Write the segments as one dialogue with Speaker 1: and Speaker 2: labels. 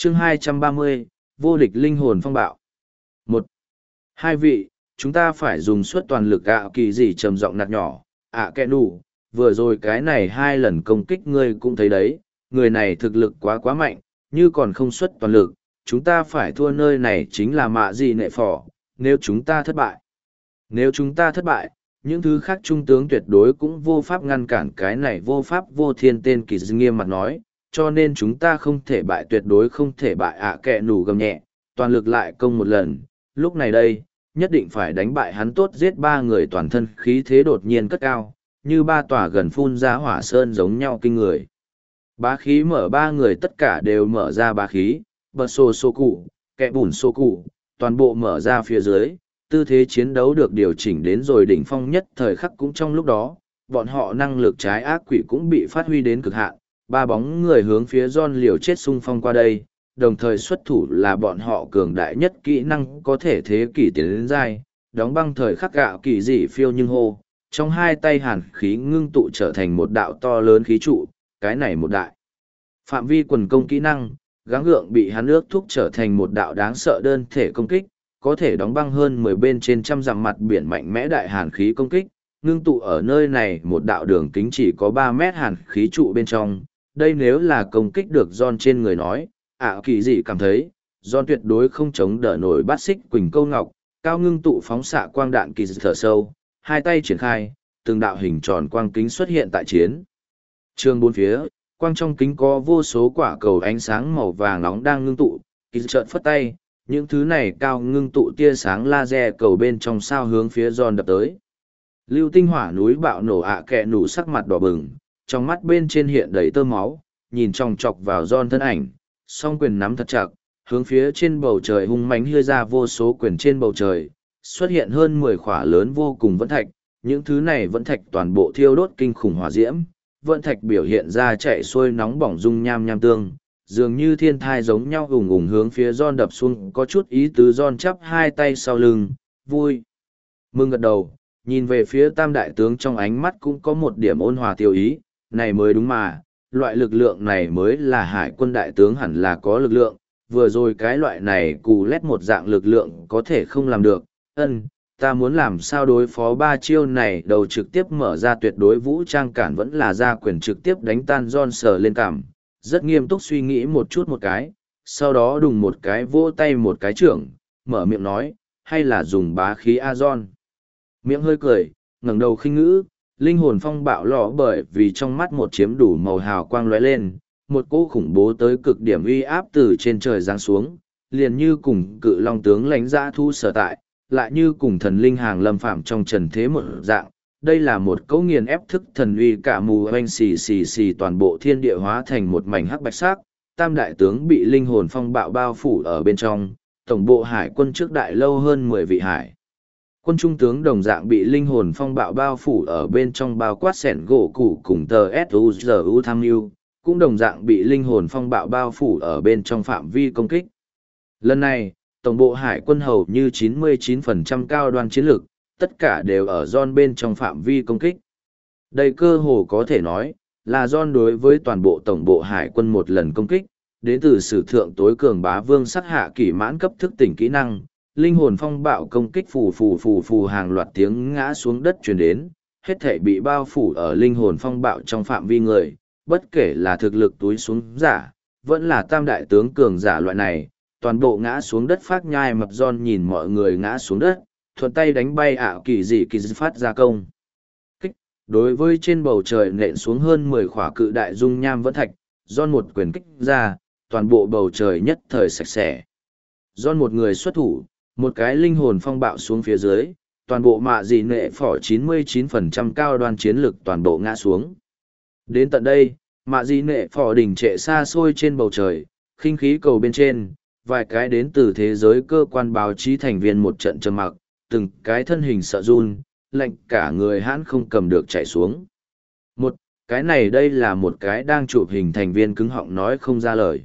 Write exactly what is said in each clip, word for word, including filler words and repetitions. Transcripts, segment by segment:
Speaker 1: chương hai trăm ba mươi, vô địch linh hồn phong bạo. Một, hai vị, chúng ta phải dùng suất toàn lực ạ kỳ gì trầm giọng nạt nhỏ, ạ kẹ nù, vừa rồi cái này hai lần công kích ngươi cũng thấy đấy, người này thực lực quá quá mạnh, như còn không xuất toàn lực, chúng ta phải thua nơi này chính là mạ gì nệ phỏ, nếu chúng ta thất bại. Nếu chúng ta thất bại, những thứ khác trung tướng tuyệt đối cũng vô pháp ngăn cản cái này vô pháp vô thiên tên kỳ dư nghiêm mặt nói, cho nên chúng ta không thể bại tuyệt đối không thể bại ạ kẹ nù gầm nhẹ, toàn lực lại công một lần, lúc này đây, nhất định phải đánh bại hắn tốt giết ba người toàn thân khí thế đột nhiên cất cao, như ba tòa gần phun ra hỏa sơn giống nhau kinh người. Bá khí mở ba người tất cả đều mở ra bá khí, bật sô sô cụ, kẹ bùn sô cụ, toàn bộ mở ra phía dưới, tư thế chiến đấu được điều chỉnh đến rồi đỉnh phong nhất thời khắc cũng trong lúc đó, bọn họ năng lực trái ác quỷ cũng bị phát huy đến cực hạn, ba bóng người hướng phía John liều chết xung phong qua đây, đồng thời xuất thủ là bọn họ cường đại nhất kỹ năng có thể thế kỷ tiến đến dai, đóng băng thời khắc gạo kỳ dị phiêu nhưng hô, trong hai tay hàn khí ngưng tụ trở thành một đạo to lớn khí trụ, cái này một đại. Phạm vi quần công kỹ năng, gắng gượng bị hắn ước thúc trở thành một đạo đáng sợ đơn thể công kích, có thể đóng băng hơn mười bên trên trăm dặm mặt biển mạnh mẽ đại hàn khí công kích, ngưng tụ ở nơi này một đạo đường kính chỉ có ba mét hàn khí trụ bên trong. Đây nếu là công kích được John trên người nói, ạ kỳ dị cảm thấy, John tuyệt đối không chống đỡ nổi bát xích quỳnh câu ngọc, cao ngưng tụ phóng xạ quang đạn kỳ dị thở sâu, hai tay triển khai, từng đạo hình tròn quang kính xuất hiện tại chiến trường bốn phía, quang trong kính có vô số quả cầu ánh sáng màu vàng nóng đang ngưng tụ, kỳ dị trợn phất tay, những thứ này cao ngưng tụ tia sáng laser cầu bên trong sao hướng phía John đập tới. Lưu tinh hỏa núi bạo nổ ạ kẹ nủ sắc mặt đỏ bừng, trong mắt bên trên hiện đầy tơ máu, nhìn chòng chọc vào John thân ảnh, song quyền nắm thật chặt, hướng phía trên bầu trời hung mãnh hưa ra vô số quyền trên bầu trời, xuất hiện hơn mười khỏa lớn vô cùng vẫn thạch, những thứ này vẫn thạch toàn bộ thiêu đốt kinh khủng hỏa diễm, vẫn thạch biểu hiện ra chạy xuôi nóng bỏng dung nham nham tương, dường như thiên thai giống nhau ùng ùng hướng phía John đập xuống, có chút ý tứ. John chắp hai tay sau lưng, vui mừng gật đầu, nhìn về phía tam đại tướng trong ánh mắt cũng có một điểm ôn hòa tiêu ý, này mới đúng mà, loại lực lượng này mới là hải quân đại tướng hẳn là có lực lượng, vừa rồi cái loại này cù lét một dạng lực lượng có thể không làm được, ân, ta muốn làm sao đối phó ba chiêu này, đầu trực tiếp mở ra tuyệt đối vũ trang cản vẫn là ra quyền trực tiếp đánh tan John sờ lên cảm, rất nghiêm túc suy nghĩ một chút một cái, sau đó đùng một cái vỗ tay một cái trưởng, mở miệng nói, hay là dùng bá khí A John. Miệng hơi cười, ngẩng đầu khinh ngữ, linh hồn phong bạo lọ bởi vì trong mắt một chiếm đủ màu hào quang lóe lên, một cỗ khủng bố tới cực điểm uy áp từ trên trời giáng xuống, liền như cùng cự long tướng lãnh dã thu sở tại, lại như cùng thần linh hàng lâm phạm trong trần thế một dạng. Đây là một cấu nghiền ép thức thần uy cả mù oanh xì xì xì toàn bộ thiên địa hóa thành một mảnh hắc bạch sắc, tam đại tướng bị linh hồn phong bạo bao phủ ở bên trong, tổng bộ hải quân trước đại lâu hơn mười vị hải. Quân trung tướng đồng dạng bị linh hồn phong bạo bao phủ ở bên trong, bao quát sẻn gỗ củ cùng tờ suzu tham mưu, cũng đồng dạng bị linh hồn phong bạo bao phủ ở bên trong phạm vi công kích. Lần này, tổng bộ hải quân hầu như chín mươi chín phần trăm cao đoan chiến lược, tất cả đều ở John bên trong phạm vi công kích. Đây cơ hồ có thể nói, là John đối với toàn bộ tổng bộ hải quân một lần công kích, đến từ sử thượng tối cường bá vương sắc hạ kỷ mãn cấp thức tỉnh kỹ năng, linh hồn phong bạo công kích phù phù phù phù hàng loạt tiếng ngã xuống đất truyền đến, hết thể bị bao phủ ở linh hồn phong bạo trong phạm vi người, bất kể là thực lực túi xuống giả, vẫn là tam đại tướng cường giả loại này, toàn bộ ngã xuống đất phát nhai mập. John nhìn mọi người ngã xuống đất, thuận tay đánh bay ảo kỳ dị kỳ dị phát ra công kích, đối với trên bầu trời nện xuống hơn mười khỏa cự đại dung nham vẫn thạch, John một quyền kích ra, toàn bộ bầu trời nhất thời sạch sẽ. John một người xuất thủ, một cái linh hồn phong bạo xuống phía dưới, toàn bộ mạ dị nệ phỏ chín mươi chín phần trăm cao đoan chiến lực toàn bộ ngã xuống. Đến tận đây, mạ dị nệ phỏ đỉnh trệ xa xôi trên bầu trời, khinh khí cầu bên trên, vài cái đến từ thế giới cơ quan báo chí thành viên một trận trầm mặc, từng cái thân hình sợ run, lạnh cả người hãn không cầm được chạy xuống. Một, cái này đây là một cái đang chụp hình thành viên cứng họng nói không ra lời.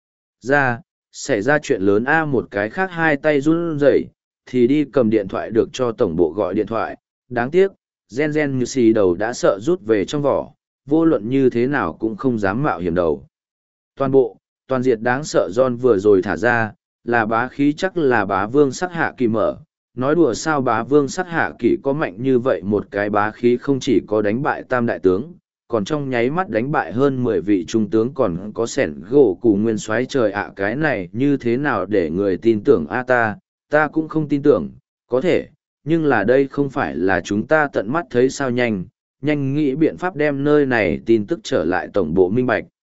Speaker 1: Ra, xảy ra chuyện lớn a. Một cái khác hai tay run rẩy thì đi cầm điện thoại được cho tổng bộ gọi điện thoại. Đáng tiếc, gen gen như xì đầu đã sợ rút về trong vỏ, vô luận như thế nào cũng không dám mạo hiểm đầu. Toàn bộ, Toàn diệt đáng sợ John vừa rồi thả ra, là bá khí chắc là bá vương sắc hạ kỳ mở. Nói đùa sao bá vương sắc hạ kỳ có mạnh như vậy, một cái bá khí không chỉ có đánh bại tam đại tướng, còn trong nháy mắt đánh bại hơn mười vị trung tướng, còn có sẻn gỗ cù nguyên soái trời ạ, cái này như thế nào để người tin tưởng a ta, ta cũng không tin tưởng, có thể, nhưng là đây không phải là chúng ta tận mắt thấy sao. Nhanh, nhanh nghĩ biện pháp đem nơi này tin tức trở lại tổng bộ minh bạch.